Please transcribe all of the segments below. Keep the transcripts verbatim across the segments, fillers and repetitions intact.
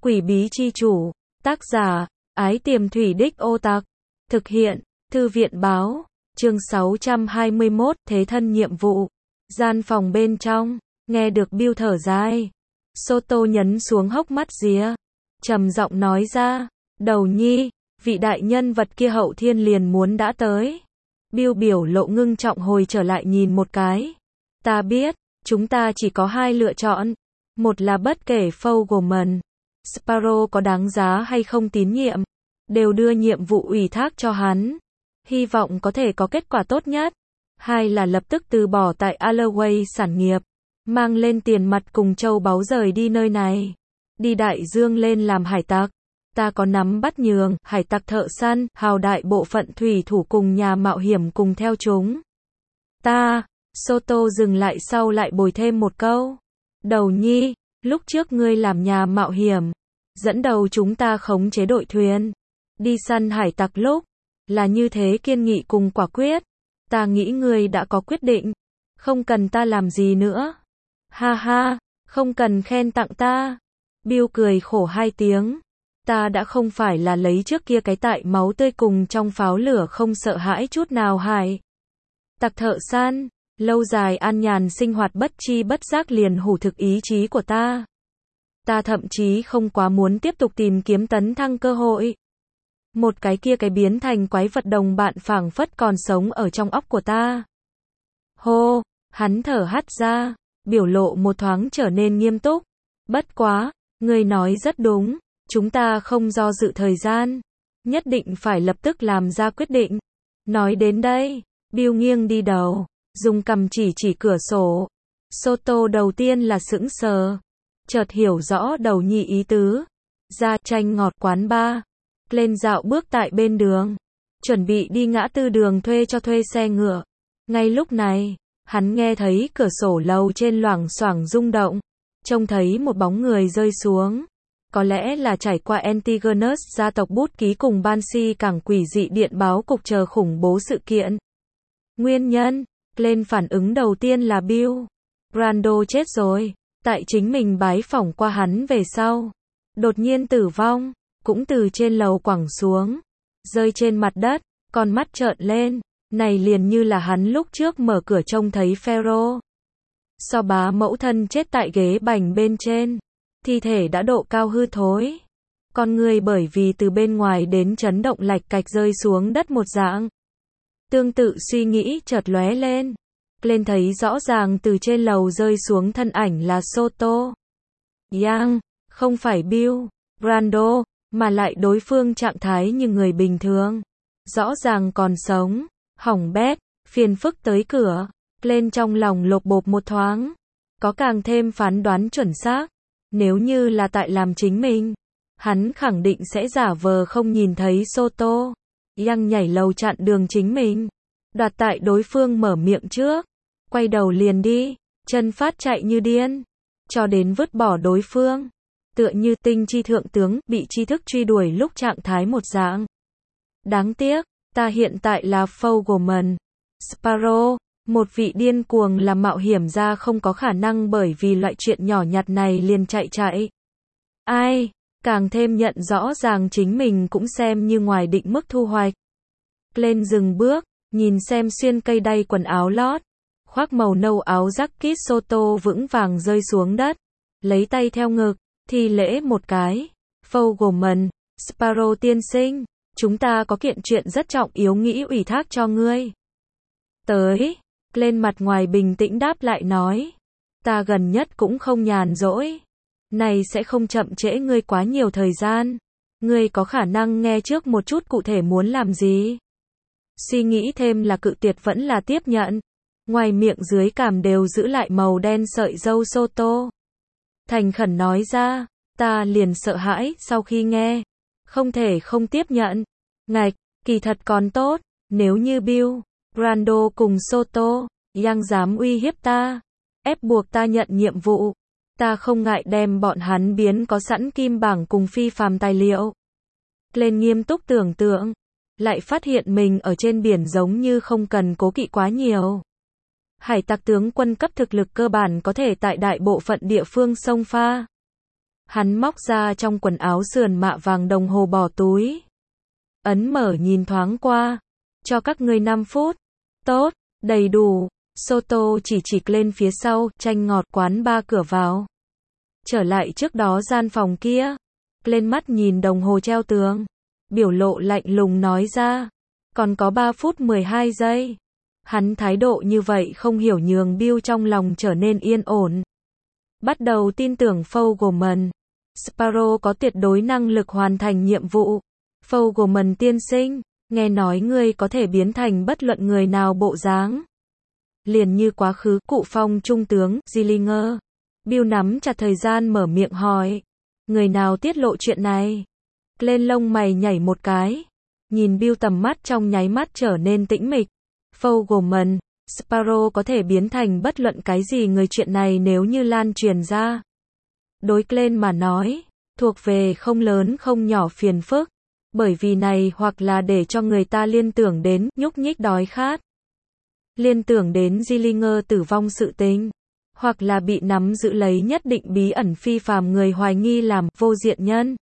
Quỷ bí chi chủ, tác giả, Ái Tiềm Thủy Đích Ô Tặc, thực hiện, Thư viện báo, chương sáu trăm hai mươi mốt, thế thân nhiệm vụ, gian phòng bên trong, nghe được Bill thở dài. Soto nhấn xuống hốc mắt día, trầm giọng nói ra, đầu nhi, vị đại nhân vật kia hậu thiên liền muốn đã tới. Bill biểu lộ ngưng trọng hồi trở lại nhìn một cái. Ta biết, chúng ta chỉ có hai lựa chọn. Một là bất kể Fogelman, Sparrow có đáng giá hay không tín nhiệm, đều đưa nhiệm vụ ủy thác cho hắn. Hy vọng có thể có kết quả tốt nhất. Hai là lập tức từ bỏ tại Alloway sản nghiệp, mang lên tiền mặt cùng châu báu rời đi nơi này. Đi đại dương lên làm hải tặc. Ta có nắm bắt nhường, hải tặc thợ săn, hào đại bộ phận thủy thủ cùng nhà mạo hiểm cùng theo chúng. Ta, Soto dừng lại sau lại bồi thêm một câu. Đầu nhi, lúc trước ngươi làm nhà mạo hiểm, dẫn đầu chúng ta khống chế đội thuyền, đi săn hải tặc lúc, là như thế kiên nghị cùng quả quyết. Ta nghĩ ngươi đã có quyết định, không cần ta làm gì nữa. Ha ha, không cần khen tặng ta. Bill cười khổ hai tiếng. Ta đã không phải là lấy trước kia cái tại máu tươi cùng trong pháo lửa không sợ hãi chút nào hải tặc thợ săn. Lâu dài an nhàn sinh hoạt bất chi bất giác liền hủ thực ý chí của ta. Ta thậm chí không quá muốn tiếp tục tìm kiếm tấn thăng cơ hội. Một cái kia cái biến thành quái vật đồng bạn phảng phất còn sống ở trong óc của ta. Hô, hắn thở hắt ra, biểu lộ một thoáng trở nên nghiêm túc. Bất quá, ngươi nói rất đúng, chúng ta không do dự thời gian, nhất định phải lập tức làm ra quyết định. Nói đến đây, Bill nghiêng đi đầu, dùng cằm chỉ chỉ cửa sổ. Soto đầu tiên là sững sờ, chợt hiểu rõ đầu nhi ý tứ. Ra chanh ngọt quán bar, lên dạo bước tại bên đường, chuẩn bị đi ngã tư đường thuê cho thuê xe ngựa. Ngay lúc này, hắn nghe thấy cửa sổ lầu trên loảng xoảng rung động, trông thấy một bóng người rơi xuống. Có lẽ là trải qua Antigonus gia tộc bút ký cùng Banshee cảng quỷ dị điện báo cục chờ khủng bố sự kiện. Nguyên nhân, lên phản ứng đầu tiên là Bill. Brando chết rồi, tại chính mình bái phỏng qua hắn về sau. Đột nhiên tử vong, cũng từ trên lầu quẳng xuống, rơi trên mặt đất, con mắt trợn lên, này liền như là hắn lúc trước mở cửa trông thấy Pharaoh. So bá mẫu thân chết tại ghế bành bên trên, thi thể đã độ cao hư thối. Con người bởi vì từ bên ngoài đến chấn động lạch cạch rơi xuống đất một dạng. Tương tự suy nghĩ chợt lóe lên. Lên thấy rõ ràng từ trên lầu rơi xuống thân ảnh là Soto. Yang, không phải Bill, Brando, mà lại đối phương trạng thái như người bình thường. Rõ ràng còn sống, hỏng bét, phiền phức tới cửa. Lên trong lòng lột bột một thoáng. Có càng thêm phán đoán chuẩn xác. Nếu như là tại làm chính mình, hắn khẳng định sẽ giả vờ không nhìn thấy Soto. Yang nhảy lầu chặn đường chính mình, đoạt tại đối phương mở miệng trước, quay đầu liền đi, chân phát chạy như điên, cho đến vứt bỏ đối phương, tựa như tinh chi thượng tướng bị tri thức truy đuổi lúc trạng thái một dạng. Đáng tiếc, ta hiện tại là Fogelman, Sparrow, một vị điên cuồng làm mạo hiểm ra không có khả năng bởi vì loại chuyện nhỏ nhặt này liền chạy chạy. Ai? Càng thêm nhận rõ ràng chính mình cũng xem như ngoài định mức thu hoạch. Lên dừng bước, nhìn xem xuyên cây đay quần áo lót, khoác màu nâu áo jacket Soto vững vàng rơi xuống đất, lấy tay theo ngực, thi lễ một cái. Fogelman, Sparrow tiên sinh, chúng ta có kiện chuyện rất trọng yếu nghĩ ủy thác cho ngươi. Tới, lên mặt ngoài bình tĩnh đáp lại nói, ta gần nhất cũng không nhàn rỗi. Này sẽ không chậm trễ ngươi quá nhiều thời gian. Ngươi có khả năng nghe trước một chút cụ thể muốn làm gì. Suy nghĩ thêm là cự tuyệt vẫn là tiếp nhận. Ngoài miệng dưới cằm đều giữ lại màu đen sợi râu Soto. Thành khẩn nói ra, ta liền sợ hãi sau khi nghe. Không thể không tiếp nhận. Ngạch, kỳ thật còn tốt, nếu như Bill, Brando cùng Soto, Yang dám uy hiếp ta, ép buộc ta nhận nhiệm vụ. Ta không ngại đem bọn hắn biến có sẵn kim bảng cùng phi phàm tài liệu. Lên nghiêm túc tưởng tượng, lại phát hiện mình ở trên biển giống như không cần cố kỵ quá nhiều. Hải tặc tướng quân cấp thực lực cơ bản có thể tại đại bộ phận địa phương xông pha. Hắn móc ra trong quần áo sườn mạ vàng đồng hồ bỏ túi. Ấn mở nhìn thoáng qua. Cho các ngươi năm phút. Tốt, đầy đủ. Soto chỉ chỉ lên phía sau, chanh ngọt quán ba cửa vào. Trở lại trước đó gian phòng kia. Lên mắt nhìn đồng hồ treo tường. Biểu lộ lạnh lùng nói ra. Còn có ba phút mười hai giây. Hắn thái độ như vậy không hiểu nhường Bill trong lòng trở nên yên ổn. Bắt đầu tin tưởng Fogelman. Sparrow có tuyệt đối năng lực hoàn thành nhiệm vụ. Fogelman tiên sinh, nghe nói ngươi có thể biến thành bất luận người nào bộ dáng. Liền như quá khứ, cụ phong trung tướng, Zillinger. Bill nắm chặt thời gian mở miệng hỏi. Người nào tiết lộ chuyện này? Lên lông mày nhảy một cái. Nhìn Bill tầm mắt trong nháy mắt trở nên tĩnh mịch. Fogelman, Sparrow có thể biến thành bất luận cái gì người chuyện này nếu như lan truyền ra. Đối Glenn mà nói, thuộc về không lớn không nhỏ phiền phức. Bởi vì này hoặc là để cho người ta liên tưởng đến nhúc nhích đói khát. Liên tưởng đến Zillinger tử vong sự tình. Hoặc là bị nắm giữ lấy nhất định bí ẩn phi phàm người hoài nghi làm vô diện nhân.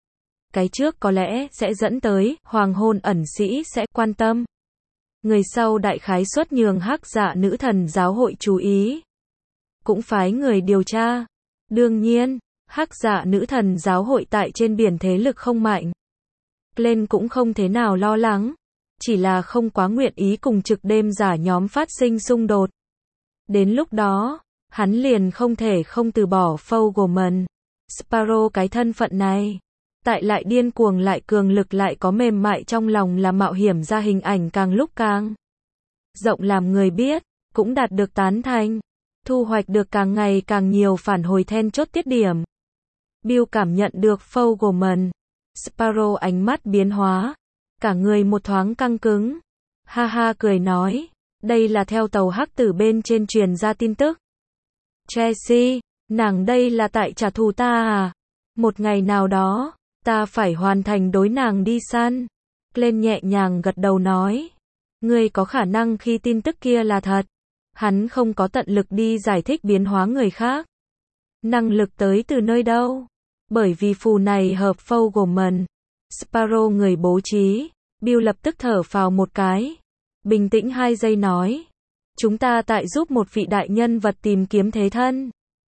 Cái trước có lẽ sẽ dẫn tới hoàng hôn ẩn sĩ sẽ quan tâm. Người sau đại khái suất nhường hắc dạ nữ thần giáo hội chú ý. Cũng phái người điều tra. Đương nhiên, hắc dạ nữ thần giáo hội tại trên biển thế lực không mạnh. Glenn cũng không thế nào lo lắng. Chỉ là không quá nguyện ý cùng trực đêm giả nhóm phát sinh xung đột. Đến lúc đó, hắn liền không thể không từ bỏ Fogelman. Sparrow cái thân phận này. Tại lại điên cuồng lại cường lực lại có mềm mại trong lòng là mạo hiểm ra hình ảnh càng lúc càng rộng làm người biết, cũng đạt được tán thành, thu hoạch được càng ngày càng nhiều phản hồi then chốt tiết điểm. Bill cảm nhận được Fogelman. Sparrow ánh mắt biến hóa, cả người một thoáng căng cứng. Ha ha cười nói, đây là theo tàu hắc tử bên trên truyền ra tin tức. Tracy, nàng đây là tại trả thù ta à? Một ngày nào đó, ta phải hoàn thành đối nàng đi săn. Glenn nhẹ nhàng gật đầu nói. Ngươi có khả năng khi tin tức kia là thật. Hắn không có tận lực đi giải thích biến hóa người khác. Năng lực tới từ nơi đâu? Bởi vì phù này hợp Fogelman. Sparrow người bố trí. Bill lập tức thở phào một cái. Bình tĩnh hai giây nói. Chúng ta tại giúp một vị đại nhân vật tìm kiếm thế thân.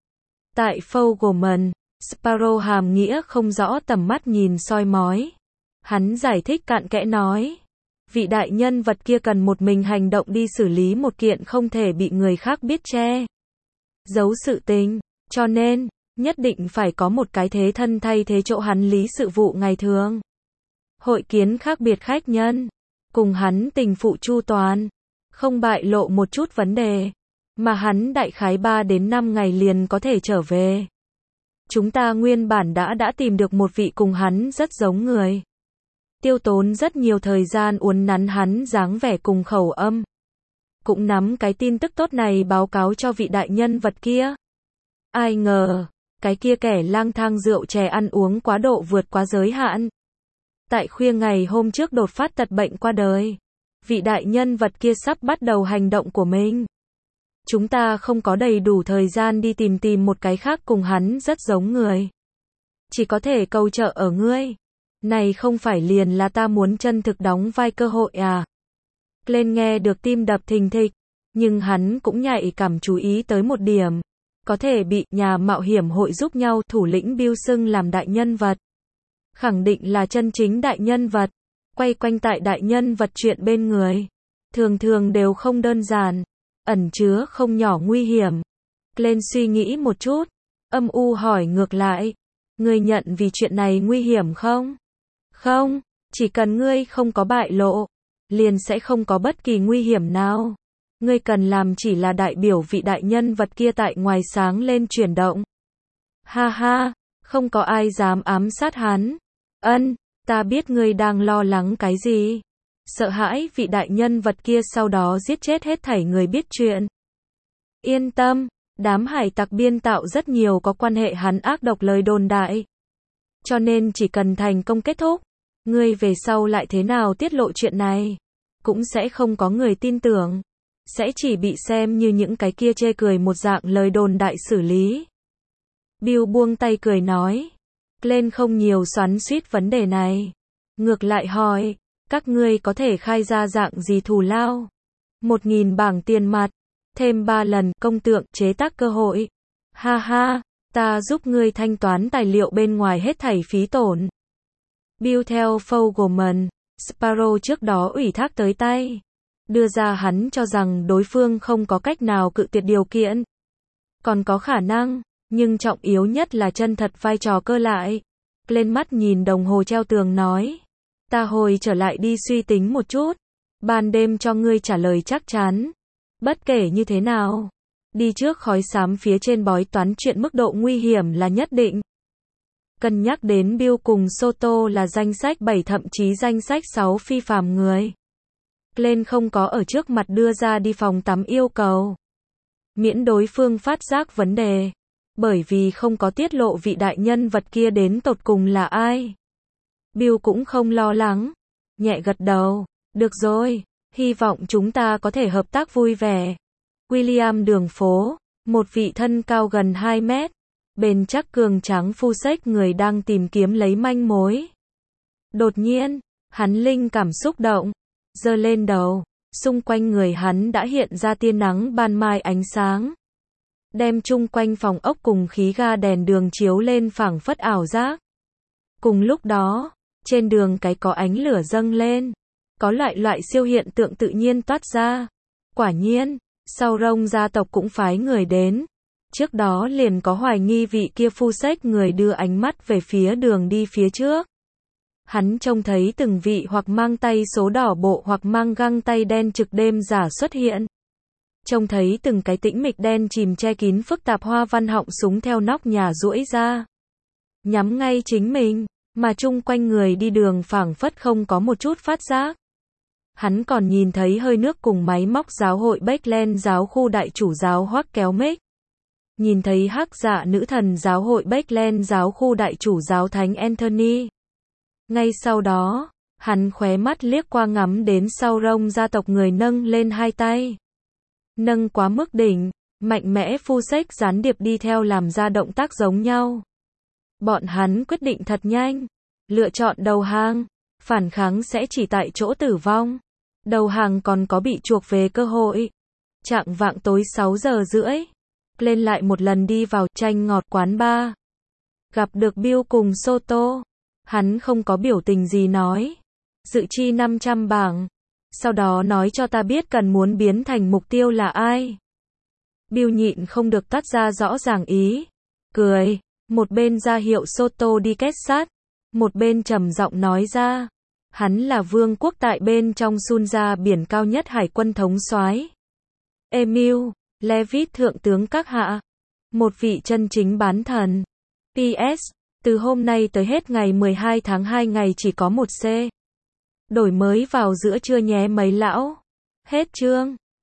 Tại Fogelman. Sparrow hàm nghĩa không rõ tầm mắt nhìn soi mói. Hắn giải thích cặn kẽ nói. Vị đại nhân vật kia cần một mình hành động đi xử lý một kiện không thể bị người khác biết che giấu sự tình. Cho nên, nhất định phải có một cái thế thân thay thế chỗ hắn lý sự vụ ngày thường. Hội kiến khác biệt khách nhân. Cùng hắn tình phụ chu toàn. Không bại lộ một chút vấn đề. Mà hắn đại khái ba đến năm ngày liền có thể trở về. Chúng ta nguyên bản đã đã tìm được một vị cùng hắn rất giống người. Tiêu tốn rất nhiều thời gian uốn nắn hắn dáng vẻ cùng khẩu âm. Cũng nắm cái tin tức tốt này báo cáo cho vị đại nhân vật kia. Ai ngờ, cái kia kẻ lang thang rượu chè ăn uống quá độ vượt quá giới hạn. Tại khuya ngày hôm trước đột phát tật bệnh qua đời. Vị đại nhân vật kia sắp bắt đầu hành động của mình. Chúng ta không có đầy đủ thời gian đi tìm tìm một cái khác cùng hắn rất giống người. Chỉ có thể cầu trợ ở ngươi. Này không phải liền là ta muốn chân thực đóng vai cơ hội à? Glenn nghe được tim đập thình thịch, nhưng hắn cũng nhạy cảm chú ý tới một điểm. Có thể bị nhà mạo hiểm hội giúp nhau thủ lĩnh Bill xưng làm đại nhân vật. Khẳng định là chân chính đại nhân vật. Quay quanh tại đại nhân vật chuyện bên người. Thường thường đều không đơn giản. Ẩn chứa không nhỏ nguy hiểm. Glenn suy nghĩ một chút. Âm u hỏi ngược lại. Ngươi nhận vì chuyện này nguy hiểm không? Không, chỉ cần ngươi không có bại lộ, liền sẽ không có bất kỳ nguy hiểm nào. Ngươi cần làm chỉ là đại biểu vị đại nhân vật kia tại ngoài sáng lên chuyển động. Ha ha, không có ai dám ám sát hắn. Ân, ta biết ngươi đang lo lắng cái gì. Sợ hãi vị đại nhân vật kia sau đó giết chết hết thảy người biết chuyện. Yên tâm, đám hải tặc biên tạo rất nhiều có quan hệ hắn ác độc lời đồn đại. Cho nên chỉ cần thành công kết thúc, ngươi về sau lại thế nào tiết lộ chuyện này, cũng sẽ không có người tin tưởng. Sẽ chỉ bị xem như những cái kia chê cười một dạng lời đồn đại xử lý. Bill buông tay cười nói. Glenn không nhiều xoắn xuýt vấn đề này. Ngược lại hỏi, các ngươi có thể khai ra dạng gì thù lao? Một nghìn bảng tiền mặt, thêm ba lần công tượng chế tác cơ hội. Ha ha, ta giúp ngươi thanh toán tài liệu bên ngoài hết thảy phí tổn. Bill theo Fogelman, Sparrow trước đó ủy thác tới tay. Đưa ra hắn cho rằng đối phương không có cách nào cự tuyệt điều kiện. Còn có khả năng, nhưng trọng yếu nhất là chân thật vai trò cơ lại. Lên mắt nhìn đồng hồ treo tường nói. Ta hồi trở lại đi suy tính một chút. Ban đêm cho ngươi trả lời chắc chắn. Bất kể như thế nào. Đi trước khói xám phía trên bói toán chuyện mức độ nguy hiểm là nhất định. Cân nhắc đến Bill cùng Soto là danh sách bảy thậm chí danh sách sáu phi phàm người. Glenn không có ở trước mặt đưa ra đi phòng tắm yêu cầu. Miễn đối phương phát giác vấn đề. Bởi vì không có tiết lộ vị đại nhân vật kia đến tột cùng là ai. Bill cũng không lo lắng. Nhẹ gật đầu. Được rồi, hy vọng chúng ta có thể hợp tác vui vẻ. William đường phố, một vị thân cao gần hai mét. Bền chắc cường tráng phu xếch người đang tìm kiếm lấy manh mối. Đột nhiên, hắn linh cảm xúc động. Giơ lên đầu, xung quanh người hắn đã hiện ra tia nắng ban mai ánh sáng. Đem chung quanh phòng ốc cùng khí ga đèn đường chiếu lên phảng phất ảo giác. Cùng lúc đó, trên đường cái có ánh lửa dâng lên. Có loại loại siêu hiện tượng tự nhiên toát ra. Quả nhiên, sau rông gia tộc cũng phái người đến. Trước đó liền có hoài nghi vị kia phu xếch người đưa ánh mắt về phía đường đi phía trước. Hắn trông thấy từng vị hoặc mang tay số đỏ bộ hoặc mang găng tay đen trực đêm giả xuất hiện. Trông thấy từng cái tĩnh mịch đen chìm che kín phức tạp hoa văn họng súng theo nóc nhà duỗi ra. Nhắm ngay chính mình, mà chung quanh người đi đường phảng phất không có một chút phát giác. Hắn còn nhìn thấy hơi nước cùng máy móc giáo hội Beckland giáo khu đại chủ giáo Hoắc kéo mic. Nhìn thấy hắc dạ nữ thần giáo hội Beckland giáo khu đại chủ giáo Thánh Anthony. Ngay sau đó, hắn khóe mắt liếc qua ngắm đến sau rông gia tộc người nâng lên hai tay. Nâng quá mức đỉnh, mạnh mẽ phu xếch gián điệp đi theo làm ra động tác giống nhau. Bọn hắn quyết định thật nhanh, lựa chọn đầu hàng, phản kháng sẽ chỉ tại chỗ tử vong. Đầu hàng còn có bị chuộc về cơ hội. Chạng vạng tối sáu giờ rưỡi, lên lại một lần đi vào chanh ngọt quán bar. Gặp được Bill cùng Soto. Hắn không có biểu tình gì nói. Dự chi năm trăm bảng. Sau đó nói cho ta biết cần muốn biến thành mục tiêu là ai. Bill nhịn không được tắt ra rõ ràng ý. Cười. Một bên ra hiệu Soto đi kết sát. Một bên trầm giọng nói ra. Hắn là vương quốc tại bên trong Sunja biển cao nhất hải quân thống soái. Emil Levitt thượng tướng các hạ. Một vị chân chính bán thần. pê ét. Từ hôm nay tới hết ngày mười hai tháng hai ngày chỉ có một C. Đổi mới vào giữa trưa nhé mấy lão. Hết chương.